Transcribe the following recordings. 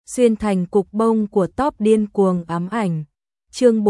xuyên thành cục bông của top điên cuồng ám ảnh. Chương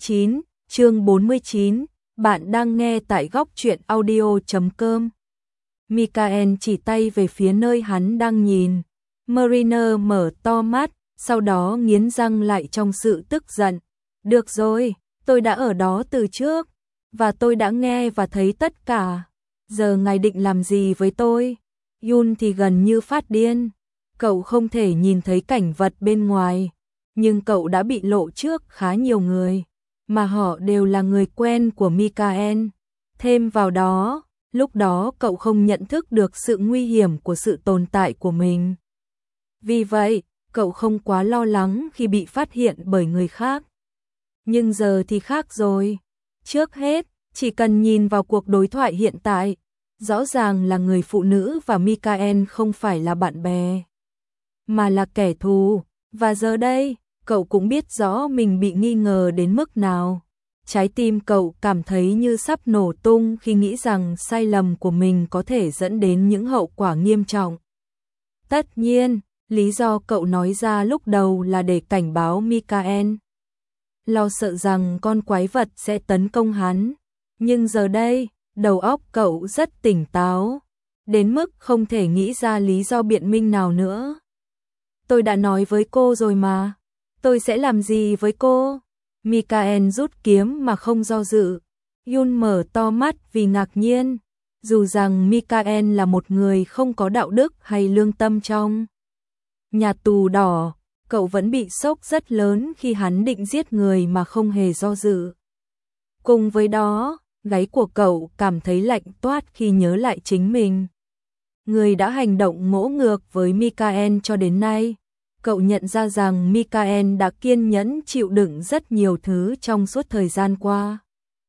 49, bạn đang nghe tại góc truyện audio.com. Mikael chỉ tay về phía nơi hắn đang nhìn. Mariner mở to mắt, sau đó nghiến răng lại trong sự tức giận. Được rồi, tôi đã ở đó từ trước, và tôi đã nghe và thấy tất cả. Giờ ngài định làm gì với tôi? Yun thì gần như phát điên. Cậu không thể nhìn thấy cảnh vật bên ngoài, nhưng cậu đã bị lộ trước khá nhiều người, mà họ đều là người quen của Mikael. Thêm vào đó, lúc đó cậu không nhận thức được sự nguy hiểm của sự tồn tại của mình. Vì vậy, cậu không quá lo lắng khi bị phát hiện bởi người khác. Nhưng giờ thì khác rồi. Trước hết, chỉ cần nhìn vào cuộc đối thoại hiện tại, rõ ràng là người phụ nữ và Mikael không phải là bạn bè, mà là kẻ thù. Và giờ đây, cậu cũng biết rõ mình bị nghi ngờ đến mức nào. Trái tim cậu cảm thấy như sắp nổ tung khi nghĩ rằng sai lầm của mình có thể dẫn đến những hậu quả nghiêm trọng. Tất nhiên, lý do cậu nói ra lúc đầu là để cảnh báo Mikael, lo sợ rằng con quái vật sẽ tấn công hắn. Nhưng giờ đây, đầu óc cậu rất tỉnh táo, đến mức không thể nghĩ ra lý do biện minh nào nữa. Tôi đã nói với cô rồi mà, tôi sẽ làm gì với cô? Mikael rút kiếm mà không do dự. Yun mở to mắt vì ngạc nhiên, dù rằng Mikael là một người không có đạo đức hay lương tâm trong nhà tù đỏ, cậu vẫn bị sốc rất lớn khi hắn định giết người mà không hề do dự. Cùng với đó, gáy của cậu cảm thấy lạnh toát khi nhớ lại chính mình. Người đã hành động ngỗ ngược với Mikael cho đến nay. Cậu nhận ra rằng Mikael đã kiên nhẫn chịu đựng rất nhiều thứ trong suốt thời gian qua.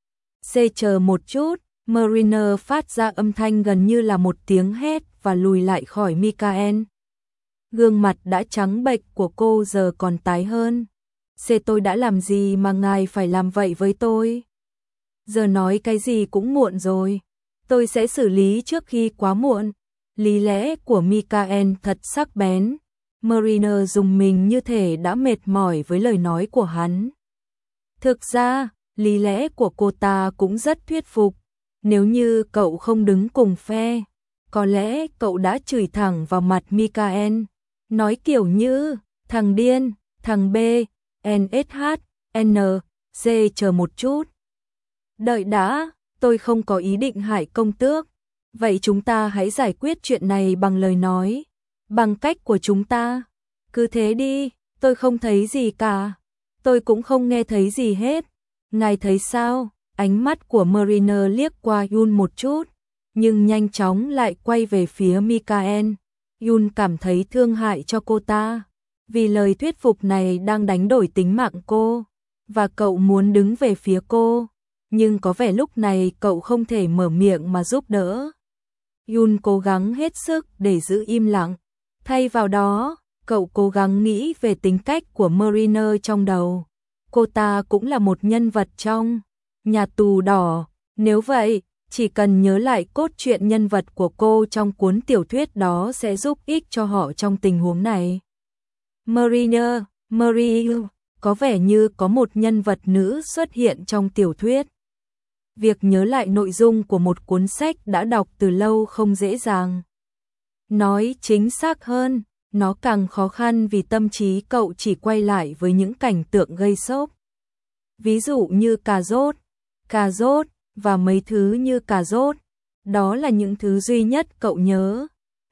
Chờ một chút, Mariner phát ra âm thanh gần như là một tiếng hét và lùi lại khỏi Mikael. Gương mặt đã trắng bệch của cô giờ còn tái hơn. Tôi đã làm gì mà ngài phải làm vậy với tôi? Giờ nói cái gì cũng muộn rồi. Tôi sẽ xử lý trước khi quá muộn. Lý lẽ của Mikael thật sắc bén. Mariner dùng mình như thể đã mệt mỏi với lời nói của hắn. Thực ra, lý lẽ của cô ta cũng rất thuyết phục. Nếu như cậu không đứng cùng phe, có lẽ cậu đã chửi thẳng vào mặt Mikael. Nói kiểu như, thằng điên, thằng B, NSH, N, C chờ một chút. Đợi đã, tôi không có ý định hại công tước. Vậy chúng ta hãy giải quyết chuyện này bằng lời nói, bằng cách của chúng ta. Cứ thế đi, tôi không thấy gì cả. Tôi cũng không nghe thấy gì hết. Ngài thấy sao? Ánh mắt của Mariner liếc qua Yun một chút, nhưng nhanh chóng lại quay về phía Mikael. Yun cảm thấy thương hại cho cô ta, vì lời thuyết phục này đang đánh đổi tính mạng cô, và cậu muốn đứng về phía cô, nhưng có vẻ lúc này cậu không thể mở miệng mà giúp đỡ. Yun cố gắng hết sức để giữ im lặng, thay vào đó, cậu cố gắng nghĩ về tính cách của Mariner trong đầu. Cô ta cũng là một nhân vật trong nhà tù đỏ, nếu vậy, chỉ cần nhớ lại cốt truyện nhân vật của cô trong cuốn tiểu thuyết đó sẽ giúp ích cho họ trong tình huống này. Mariner, có vẻ như có một nhân vật nữ xuất hiện trong tiểu thuyết. Việc nhớ lại nội dung của một cuốn sách đã đọc từ lâu không dễ dàng. Nói chính xác hơn, nó càng khó khăn vì tâm trí cậu chỉ quay lại với những cảnh tượng gây sốc. Ví dụ như cà rốt và mấy thứ như cà rốt. Đó là những thứ duy nhất cậu nhớ.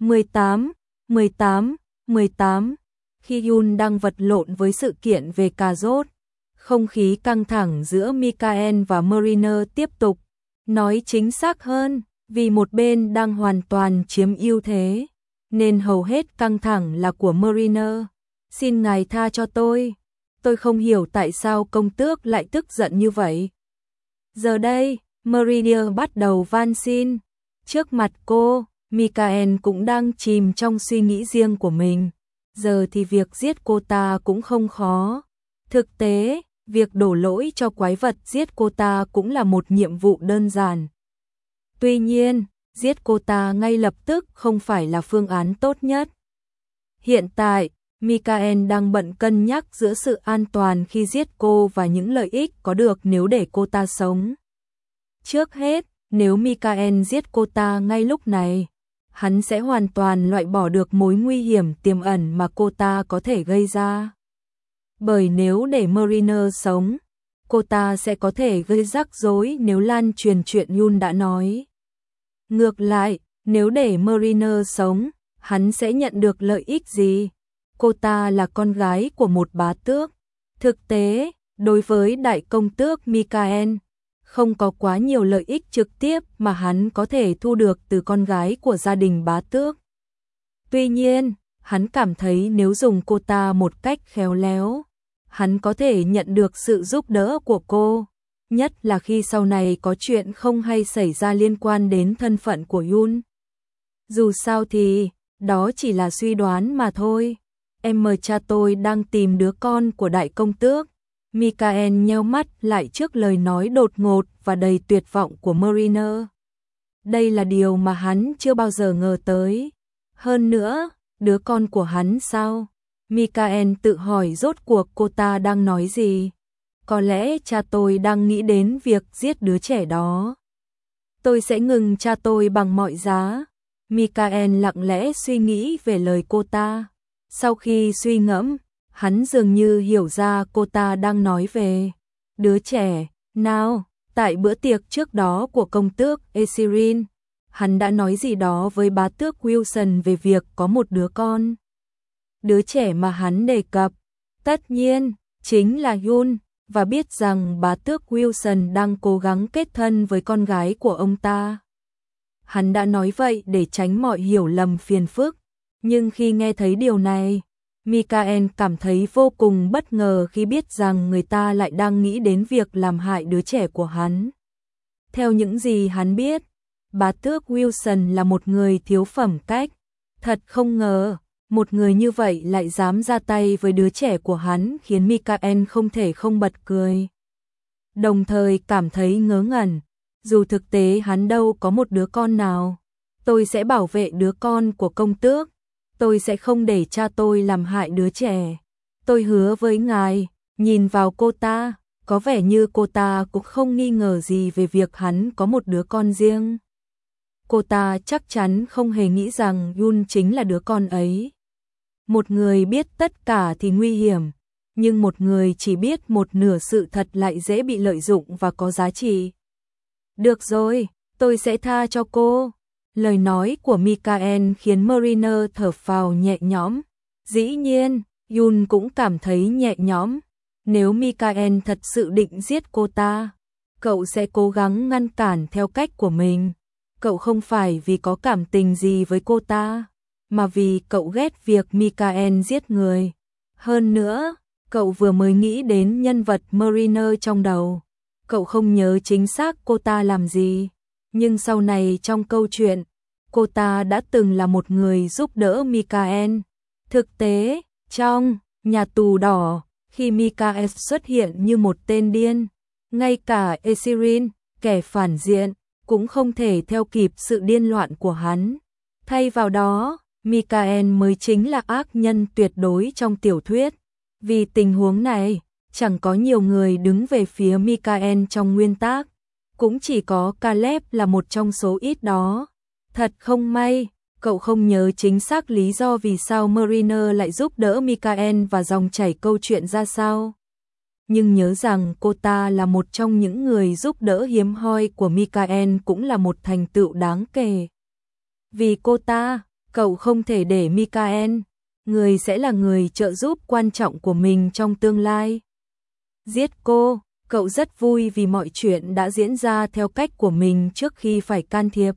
18. Khi Yun đang vật lộn với sự kiện về cà rốt, không khí căng thẳng giữa Mikael và Mariner tiếp tục. Nói chính xác hơn, vì một bên đang hoàn toàn chiếm ưu thế, nên hầu hết căng thẳng là của Mariner. Xin ngài tha cho tôi không hiểu tại sao công tước lại tức giận như vậy. Giờ đây, Mariner bắt đầu van xin. Trước mặt cô, Mikael cũng đang chìm trong suy nghĩ riêng của mình. Giờ thì việc giết cô ta cũng không khó. Thực tế, việc đổ lỗi cho quái vật giết cô ta cũng là một nhiệm vụ đơn giản. Tuy nhiên, giết cô ta ngay lập tức không phải là phương án tốt nhất. Hiện tại, Mikael đang bận cân nhắc giữa sự an toàn khi giết cô và những lợi ích có được nếu để cô ta sống. Trước hết, nếu Mikael giết cô ta ngay lúc này, hắn sẽ hoàn toàn loại bỏ được mối nguy hiểm tiềm ẩn mà cô ta có thể gây ra. Bởi nếu để Mariner sống, cô ta sẽ có thể gây rắc rối nếu lan truyền chuyện Yun đã nói. Ngược lại, nếu để Mariner sống, hắn sẽ nhận được lợi ích gì? Cô ta là con gái của một bá tước. Thực tế, đối với đại công tước Mikael, không có quá nhiều lợi ích trực tiếp mà hắn có thể thu được từ con gái của gia đình bá tước. Tuy nhiên, hắn cảm thấy nếu dùng cô ta một cách khéo léo, hắn có thể nhận được sự giúp đỡ của cô, nhất là khi sau này có chuyện không hay xảy ra liên quan đến thân phận của Yun. Dù sao thì, đó chỉ là suy đoán mà thôi. Cha tôi đang tìm đứa con của đại công tước. Mikael nheo mắt lại trước lời nói đột ngột và đầy tuyệt vọng của Mariner. Đây là điều mà hắn chưa bao giờ ngờ tới. Hơn nữa, đứa con của hắn sao? Mikael tự hỏi rốt cuộc cô ta đang nói gì. Có lẽ cha tôi đang nghĩ đến việc giết đứa trẻ đó. Tôi sẽ ngừng cha tôi bằng mọi giá. Mikael lặng lẽ suy nghĩ về lời cô ta. Sau khi suy ngẫm, hắn dường như hiểu ra cô ta đang nói về đứa trẻ. Nào, tại bữa tiệc trước đó của công tước Esirin, hắn đã nói gì đó với bá tước Wilson về việc có một đứa con. Đứa trẻ mà hắn đề cập, tất nhiên, chính là Yun, và biết rằng bá tước Wilson đang cố gắng kết thân với con gái của ông ta. Hắn đã nói vậy để tránh mọi hiểu lầm phiền phức, nhưng khi nghe thấy điều này, Mikael cảm thấy vô cùng bất ngờ khi biết rằng người ta lại đang nghĩ đến việc làm hại đứa trẻ của hắn. Theo những gì hắn biết, bá tước Wilson là một người thiếu phẩm cách. Thật không ngờ, một người như vậy lại dám ra tay với đứa trẻ của hắn, khiến Mikael không thể không bật cười. Đồng thời cảm thấy ngớ ngẩn, dù thực tế hắn đâu có một đứa con nào. Tôi sẽ bảo vệ đứa con của công tước. Tôi sẽ không để cha tôi làm hại đứa trẻ. Tôi hứa với ngài. Nhìn vào cô ta, có vẻ như cô ta cũng không nghi ngờ gì về việc hắn có một đứa con riêng. Cô ta chắc chắn không hề nghĩ rằng Yun chính là đứa con ấy. Một người biết tất cả thì nguy hiểm, nhưng một người chỉ biết một nửa sự thật lại dễ bị lợi dụng và có giá trị. Được rồi, tôi sẽ tha cho cô. Lời nói của Mikael khiến Mariner thở phào nhẹ nhõm. Dĩ nhiên, Yun cũng cảm thấy nhẹ nhõm. Nếu Mikael thật sự định giết cô ta, cậu sẽ cố gắng ngăn cản theo cách của mình. Cậu không phải vì có cảm tình gì với cô ta, mà vì cậu ghét việc Mikael giết người. Hơn nữa, cậu vừa mới nghĩ đến nhân vật Mariner trong đầu. Cậu không nhớ chính xác cô ta làm gì, nhưng sau này trong câu chuyện, cô ta đã từng là một người giúp đỡ Mikael. Thực tế, trong nhà tù đỏ, khi Mikael xuất hiện như một tên điên, ngay cả Esirin, kẻ phản diện, cũng không thể theo kịp sự điên loạn của hắn. Thay vào đó, Mikael mới chính là ác nhân tuyệt đối trong tiểu thuyết. Vì tình huống này, chẳng có nhiều người đứng về phía Mikael trong nguyên tác, cũng chỉ có Caleb là một trong số ít đó. Thật không may, cậu không nhớ chính xác lý do vì sao Mariner lại giúp đỡ Mikael và dòng chảy câu chuyện ra sao. Nhưng nhớ rằng cô ta là một trong những người giúp đỡ hiếm hoi của Mikael cũng là một thành tựu đáng kể. Vì cô ta, cậu không thể để Mikael, người sẽ là người trợ giúp quan trọng của mình trong tương lai. Giết cô, cậu rất vui vì mọi chuyện đã diễn ra theo cách của mình trước khi phải can thiệp.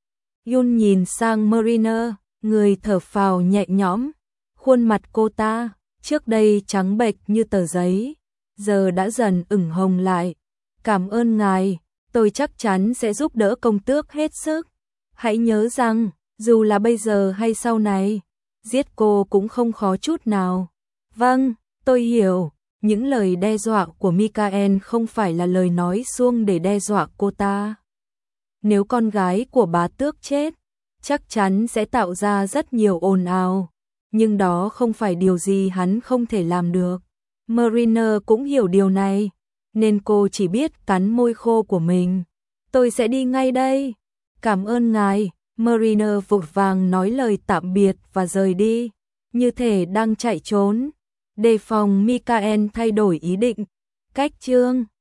Yun nhìn sang Mariner, người thở phào nhẹ nhõm. Khuôn mặt cô ta, trước đây trắng bệch như tờ giấy, giờ đã dần ửng hồng lại. Cảm ơn ngài, tôi chắc chắn sẽ giúp đỡ công tước hết sức. Hãy nhớ rằng, dù là bây giờ hay sau này, giết cô cũng không khó chút nào. Vâng, tôi hiểu. Những lời đe dọa của Mikael không phải là lời nói suông để đe dọa cô ta. Nếu con gái của bá tước chết, chắc chắn sẽ tạo ra rất nhiều ồn ào. nhưng đó không phải điều gì hắn không thể làm được. Mariner cũng hiểu điều này, nên cô chỉ biết cắn môi khô của mình. Tôi sẽ đi ngay đây. Cảm ơn ngài. Mariner vội vàng nói lời tạm biệt và rời đi, như thể đang chạy trốn. Đề phòng Mikael thay đổi ý định. Cách chương